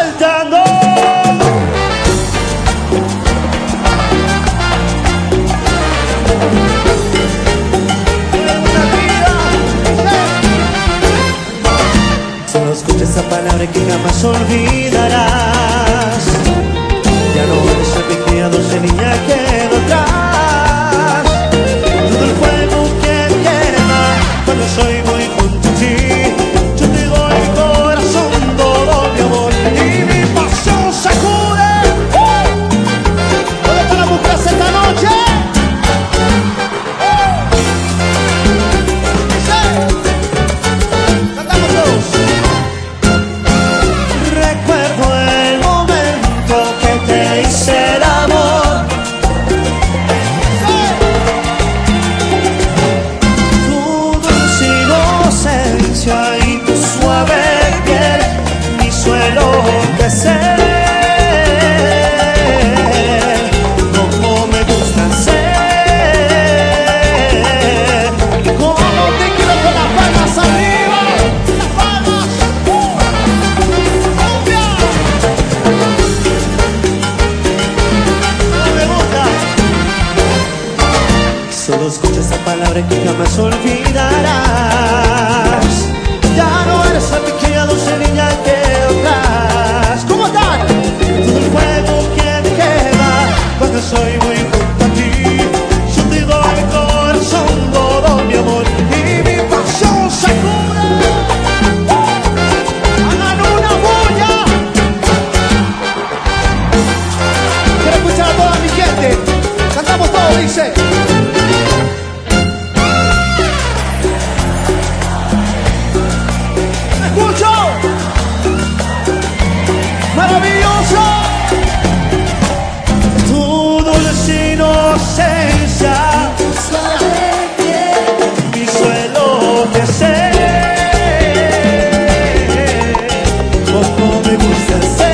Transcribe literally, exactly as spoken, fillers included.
saltando. Solo escucha esa palabra que jamás olvidarás. Ya no eres el pequeño dulce niña que quedó atrás. Todo el fuego que quema cuando soy muy junto a ti. Yo te doy mi corazón, todo mi amor y mi pasión sacude. ¿Dónde están las mujeres esta noche? Cantamos todos. Recuerdo el momento que te hice el amor. Tu dulce inocencia y tu suave piel me hizo enloquecer. Como me gusta ser. Como te quiero con las palmas arriba. Las palmas. ¡Cumbia! No me gusta. Solo escucha esa palabra que jamás olvidarás. Ya no eres la pequeña dulce niña que atrás. ¿Cómo están? Todo el fuego que me quema cuando soy muy junto a ti. Yo te doy mi corazón, todo mi amor y mi pasión sacude. Hagan una bulla. Quiero escuchar a toda mi gente. Cantamos todos, dice. ¿Me escucho? Maravilloso. Tu dulce inocencia me hizo enloquecer. Como me gusta ser.